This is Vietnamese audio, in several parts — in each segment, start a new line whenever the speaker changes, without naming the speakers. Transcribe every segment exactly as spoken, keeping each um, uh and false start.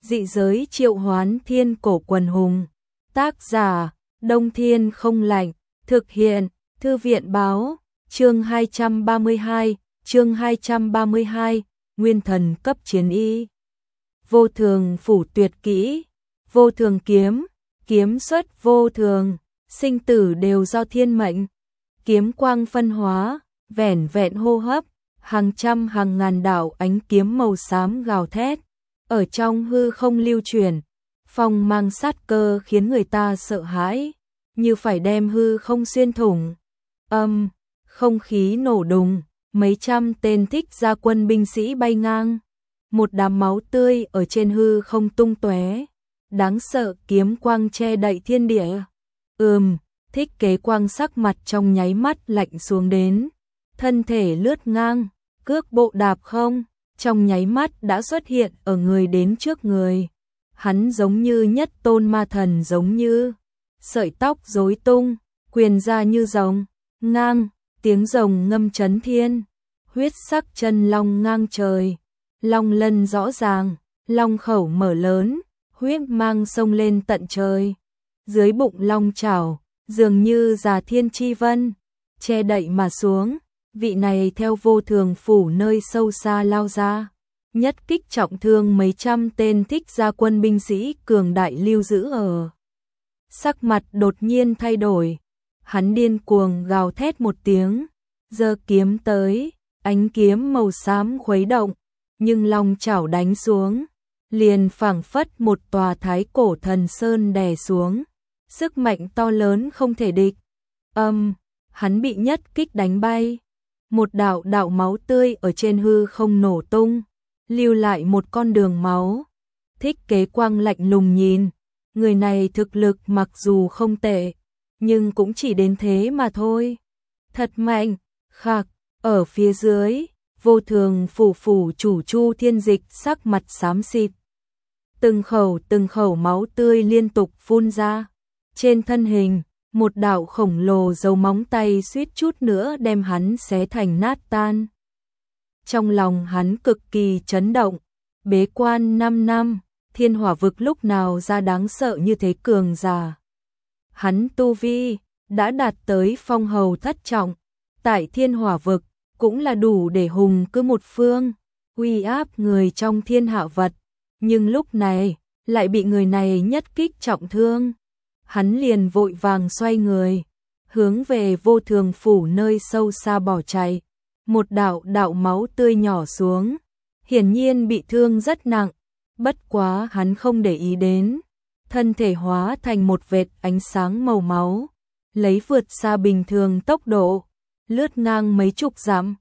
Dị giới triệu hoán thiên cổ quần hùng. Tác giả, Đông Thiên Không Lạnh. Thực hiện, Thư viện báo. Chương hai trăm ba mươi hai, chương hai trăm ba mươi hai, Nguyên thần cấp chiến y. Vô thường phủ tuyệt kỹ. Vô thường kiếm, kiếm xuất vô thường, sinh tử đều do thiên mệnh. Kiếm quang phân hóa, vẻn vẹn hô hấp, hàng trăm hàng ngàn đạo ánh kiếm màu xám gào thét, ở trong hư không lưu chuyển, phong mang sát cơ khiến người ta sợ hãi, như phải đem hư không xuyên thủng. Âm, không khí nổ đùng, mấy trăm tên thích gia quân binh sĩ bay ngang, một đám máu tươi ở trên hư không tung tóe, đáng sợ kiếm quang che đậy thiên địa. Ừm, Thích Kế Quang sắc mặt trong nháy mắt lạnh xuống đến, thân thể lướt ngang, cước bộ đạp không, trong nháy mắt đã xuất hiện ở người đến trước người. Hắn giống như nhất tôn ma thần, giống như sợi tóc rối tung, quyền ra như rồng, ngang, tiếng rồng ngâm chấn thiên, huyết sắc chân long ngang trời, long lân rõ ràng, long khẩu mở lớn, huyết mang sông lên tận trời. Dưới bụng long chảo, dường như già thiên chi vân, che đậy mà xuống, vị này theo vô thường phủ nơi sâu xa lao ra, nhất kích trọng thương mấy trăm tên thích gia quân binh sĩ cường đại lưu giữ ở. Sắc mặt đột nhiên thay đổi, hắn điên cuồng gào thét một tiếng, giơ kiếm tới, ánh kiếm màu xám khuấy động, nhưng long chảo đánh xuống, liền phảng phất một tòa thái cổ thần sơn đè xuống, sức mạnh to lớn không thể địch. Âm, hắn bị nhất kích đánh bay, một đạo đạo máu tươi ở trên hư không nổ tung, lưu lại một con đường máu. Thích Kế Quang lạnh lùng nhìn, người này thực lực mặc dù không tệ, nhưng cũng chỉ đến thế mà thôi. Thật mạnh, khạc, ở phía dưới, vô thường phủ phủ chủ Chu Thiên Dịch sắc mặt xám xịt. Từng khẩu từng khẩu máu tươi liên tục phun ra, trên thân hình, một đạo khổng lồ dấu móng tay suýt chút nữa đem hắn xé thành nát tan. Trong lòng hắn cực kỳ chấn động, bế quan năm năm, thiên hỏa vực lúc nào ra đáng sợ như thế cường giả. Hắn tu vi đã đạt tới phong hầu thất trọng, tại thiên hỏa vực cũng là đủ để hùng cứ một phương, uy áp người trong thiên hạ vật, nhưng lúc này lại bị người này nhất kích trọng thương. Hắn liền vội vàng xoay người, hướng về vô thường phủ nơi sâu xa bỏ chạy, một đạo đạo máu tươi nhỏ xuống, hiển nhiên bị thương rất nặng, bất quá hắn không để ý đến, thân thể hóa thành một vệt ánh sáng màu máu, lấy vượt xa bình thường tốc độ, lướt ngang mấy chục dặm.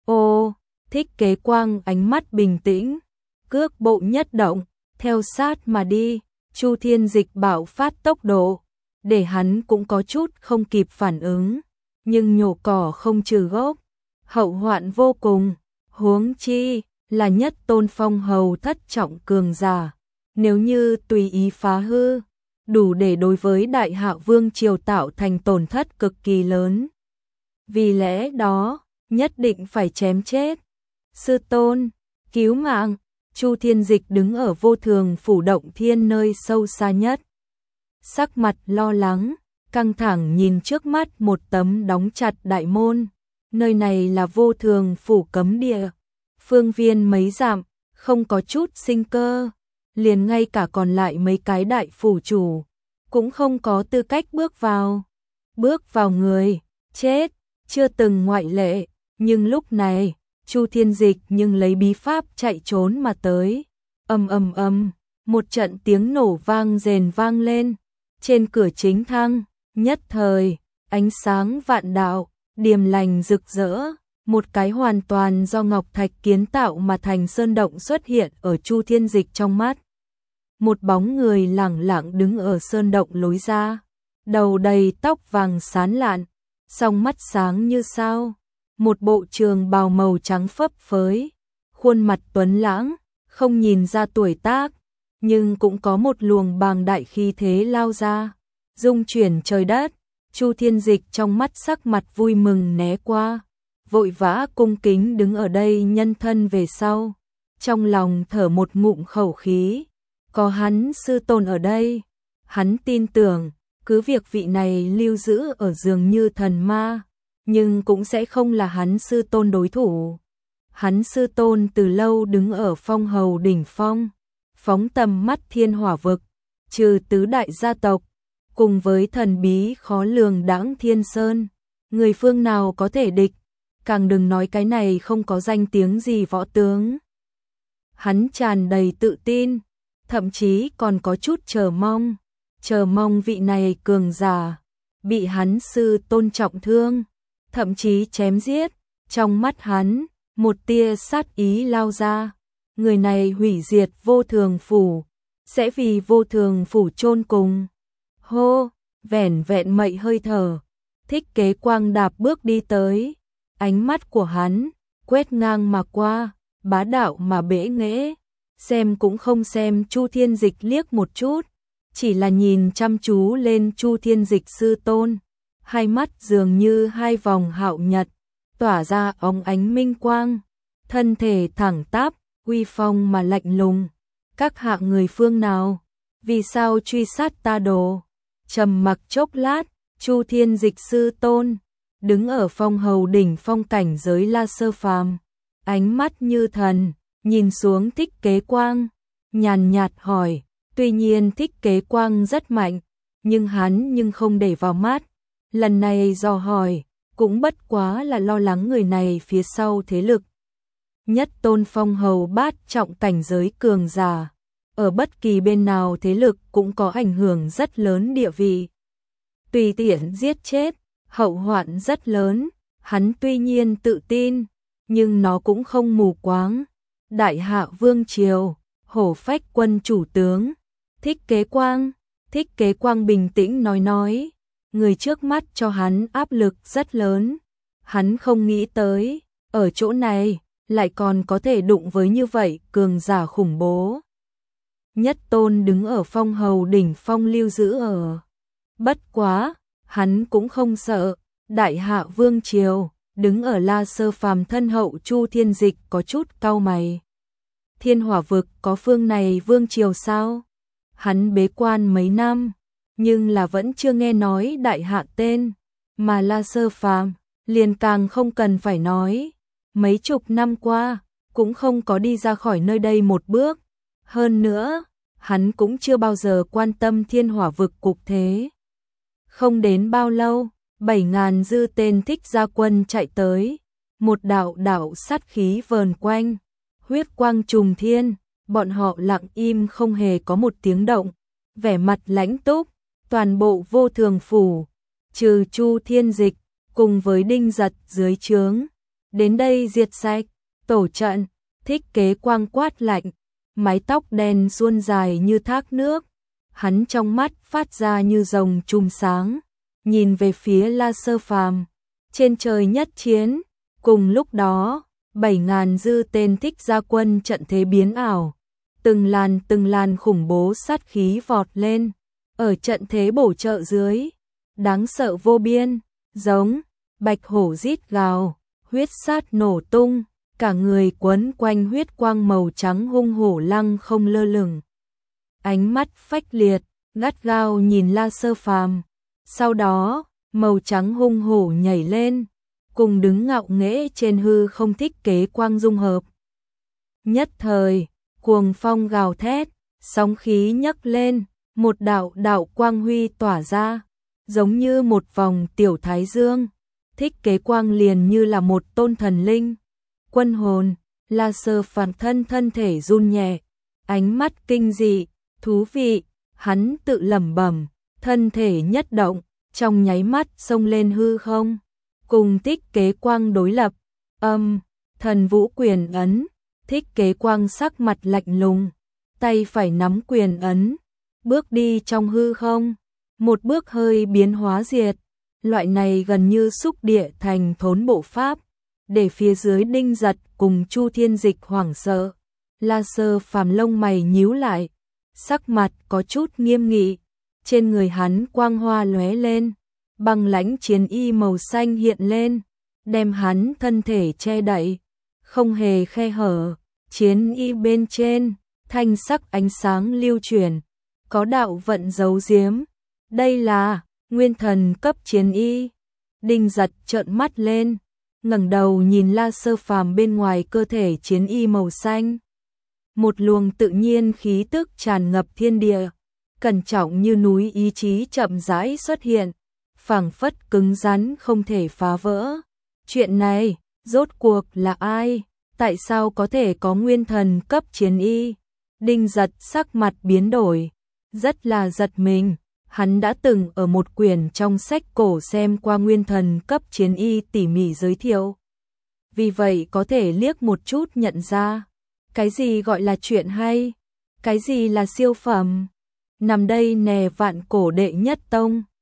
Ô, Thích Kế Quang ánh mắt bình tĩnh, cước bộ nhất động, theo sát mà đi. Chu Thiên Dịch bạo phát tốc độ, để hắn cũng có chút không kịp phản ứng, nhưng nhổ cỏ không trừ gốc, hậu hoạn vô cùng, huống chi là nhất tôn phong hầu thất trọng cường giả, nếu như tùy ý phá hư, đủ để đối với đại hạ vương triều tạo thành tổn thất cực kỳ lớn. Vì lẽ đó, nhất định phải chém chết. Sư tôn, cứu mạng. Chu Thiên Dịch đứng ở vô thường phủ động thiên nơi sâu xa nhất, sắc mặt lo lắng, căng thẳng nhìn trước mắt một tấm đóng chặt đại môn. Nơi này là vô thường phủ cấm địa, phương viên mấy dặm, không có chút sinh cơ, liền ngay cả còn lại mấy cái đại phủ chủ cũng không có tư cách bước vào. Bước vào người chết, chưa từng ngoại lệ, nhưng lúc này Chu Thiên Dịch nhưng lấy bí pháp chạy trốn mà tới. Ầm ầm ầm, một trận tiếng nổ vang rền vang lên, trên cửa chính thang, nhất thời, ánh sáng vạn đạo, điềm lành rực rỡ, một cái hoàn toàn do ngọc thạch kiến tạo mà thành sơn động xuất hiện ở Chu Thiên Dịch trong mắt. Một bóng người lẳng lặng đứng ở sơn động lối ra, đầu đầy tóc vàng xán lạn, song mắt sáng như sao. Một bộ trường bào màu trắng phấp phới, khuôn mặt tuấn lãng, không nhìn ra tuổi tác, nhưng cũng có một luồng bàng đại khí thế lao ra, dung chuyển trời đất. Chu Thiên Dịch trong mắt sắc mặt vui mừng né qua, vội vã cung kính đứng ở đây nhân thân về sau, trong lòng thở một ngụm khẩu khí, có hắn sư tôn ở đây, hắn tin tưởng, cứ việc vị này lưu giữ ở dường như thần ma, nhưng cũng sẽ không là hắn sư tôn đối thủ. Hắn sư tôn từ lâu đứng ở phong hầu đỉnh phong, phóng tầm mắt thiên hỏa vực, trừ tứ đại gia tộc, cùng với thần bí khó lường đãng thiên sơn, người phương nào có thể địch, càng đừng nói cái này không có danh tiếng gì võ tướng. Hắn tràn đầy tự tin, thậm chí còn có chút chờ mong, chờ mong vị này cường giả, bị hắn sư tôn trọng thương, thậm chí chém giết, trong mắt hắn, một tia sát ý lao ra, người này hủy diệt vô thường phủ, sẽ vì vô thường phủ chôn cùng. Hô, vẻn vẹn mậy hơi thở, Thích Kế Quang đạp bước đi tới, ánh mắt của hắn, quét ngang mà qua, bá đạo mà bẽ nghễ, xem cũng không xem Chu Thiên Dịch liếc một chút, chỉ là nhìn chăm chú lên Chu Thiên Dịch sư tôn, hai mắt dường như hai vòng hạo nhật, tỏa ra óng ánh minh quang, thân thể thẳng tắp, uy phong mà lạnh lùng. Các hạng người phương nào, vì sao truy sát ta đồ? Trầm mặc chốc lát, Chu Thiên Dịch sư tôn, đứng ở phong hầu đỉnh phong cảnh giới La Sơ Phàm, ánh mắt như thần, nhìn xuống Thích Kế Quang, nhàn nhạt hỏi, tuy nhiên Thích Kế Quang rất mạnh, nhưng hắn nhưng không để vào mắt, lần này dò hỏi, cũng bất quá là lo lắng người này phía sau thế lực. Nhất tôn phong hầu bát trọng cảnh giới cường giả, ở bất kỳ bên nào thế lực cũng có ảnh hưởng rất lớn địa vị. Tùy tiện giết chết, hậu hoạn rất lớn, hắn tuy nhiên tự tin, nhưng nó cũng không mù quáng. Đại hạ vương triều, hổ phách quân chủ tướng, Thích Kế Quang, Thích Kế Quang bình tĩnh nói nói, người trước mắt cho hắn áp lực rất lớn, hắn không nghĩ tới, ở chỗ này, lại còn có thể đụng với như vậy cường giả khủng bố. Nhất tôn đứng ở phong hầu đỉnh phong lưu giữ ở. Bất quá, hắn cũng không sợ, đại hạ vương triều, đứng ở La Sơ Phàm thân hậu Chu Thiên Dịch có chút cau mày. Thiên hỏa vực có phương này vương triều sao? Hắn bế quan mấy năm, nhưng là vẫn chưa nghe nói đại hạ tên, mà La Sơ Phàm liền càng không cần phải nói. Mấy chục năm qua, cũng không có đi ra khỏi nơi đây một bước. Hơn nữa, hắn cũng chưa bao giờ quan tâm thiên hỏa vực cục thế. Không đến bao lâu, bảy ngàn dư tên thích gia quân chạy tới. Một đạo đạo sát khí vờn quanh, huyết quang trùng thiên, bọn họ lặng im không hề có một tiếng động. Vẻ mặt lãnh túc, toàn bộ vô thường phủ, trừ Chu Thiên Dịch, cùng với Đinh Giật dưới trướng. Đến đây diệt sạch, tổ trận, Thích Kế Quang quát lạnh, mái tóc đen suôn dài như thác nước, hắn trong mắt phát ra như rồng chùm sáng, nhìn về phía La Sơ Phàm, trên trời nhất chiến, cùng lúc đó, bảy ngàn dư tên thích gia quân trận thế biến ảo, từng làn từng làn khủng bố sát khí vọt lên, ở trận thế bổ trợ dưới, đáng sợ vô biên, giống bạch hổ rít gào. Huyết sát nổ tung, cả người quấn quanh huyết quang màu trắng hung hổ lăng không lơ lửng. Ánh mắt phách liệt, gắt gao nhìn La Sơ Phàm. Sau đó, màu trắng hung hổ nhảy lên, cùng đứng ngạo nghễ trên hư không Thích Kế Quang dung hợp. Nhất thời, cuồng phong gào thét, sóng khí nhấc lên, một đạo đạo quang huy tỏa ra, giống như một vòng tiểu thái dương. Thích Kế Quang liền như là một tôn thần linh. Quân hồn, La Sơ Phàm thân thân thể run nhẹ, ánh mắt kinh dị, thú vị, hắn tự lẩm bẩm, thân thể nhất động, trong nháy mắt xông lên hư không, cùng Thích Kế Quang đối lập. Âm, thần vũ quyền ấn, Thích Kế Quang sắc mặt lạnh lùng, tay phải nắm quyền ấn, bước đi trong hư không, một bước hơi biến hóa diệt. Loại này gần như xúc địa thành thốn bộ pháp, để phía dưới Đinh Giật cùng Chu Thiên Dịch hoảng sợ. La Sơ Phàm lông mày nhíu lại, sắc mặt có chút nghiêm nghị, trên người hắn quang hoa lóe lên, băng lãnh chiến y màu xanh hiện lên, đem hắn thân thể che đậy, không hề khe hở, chiến y bên trên, thanh sắc ánh sáng lưu chuyển, có đạo vận giấu giếm. Đây là nguyên thần cấp chiến y. Đinh Giật trợn mắt lên, ngẩng đầu nhìn La Sơ Phàm bên ngoài cơ thể chiến y màu xanh. Một luồng tự nhiên khí tức tràn ngập thiên địa, cẩn trọng như núi ý chí chậm rãi xuất hiện, phảng phất cứng rắn không thể phá vỡ. Chuyện này, rốt cuộc là ai? Tại sao có thể có nguyên thần cấp chiến y? Đinh Giật sắc mặt biến đổi, rất là giật mình. Hắn đã từng ở một quyển trong sách cổ xem qua nguyên thần cấp chiến y tỉ mỉ giới thiệu. Vì vậy có thể liếc một chút nhận ra, cái gì gọi là chuyện hay, cái gì là siêu phẩm. Nằm đây nè vạn cổ đệ nhất tông.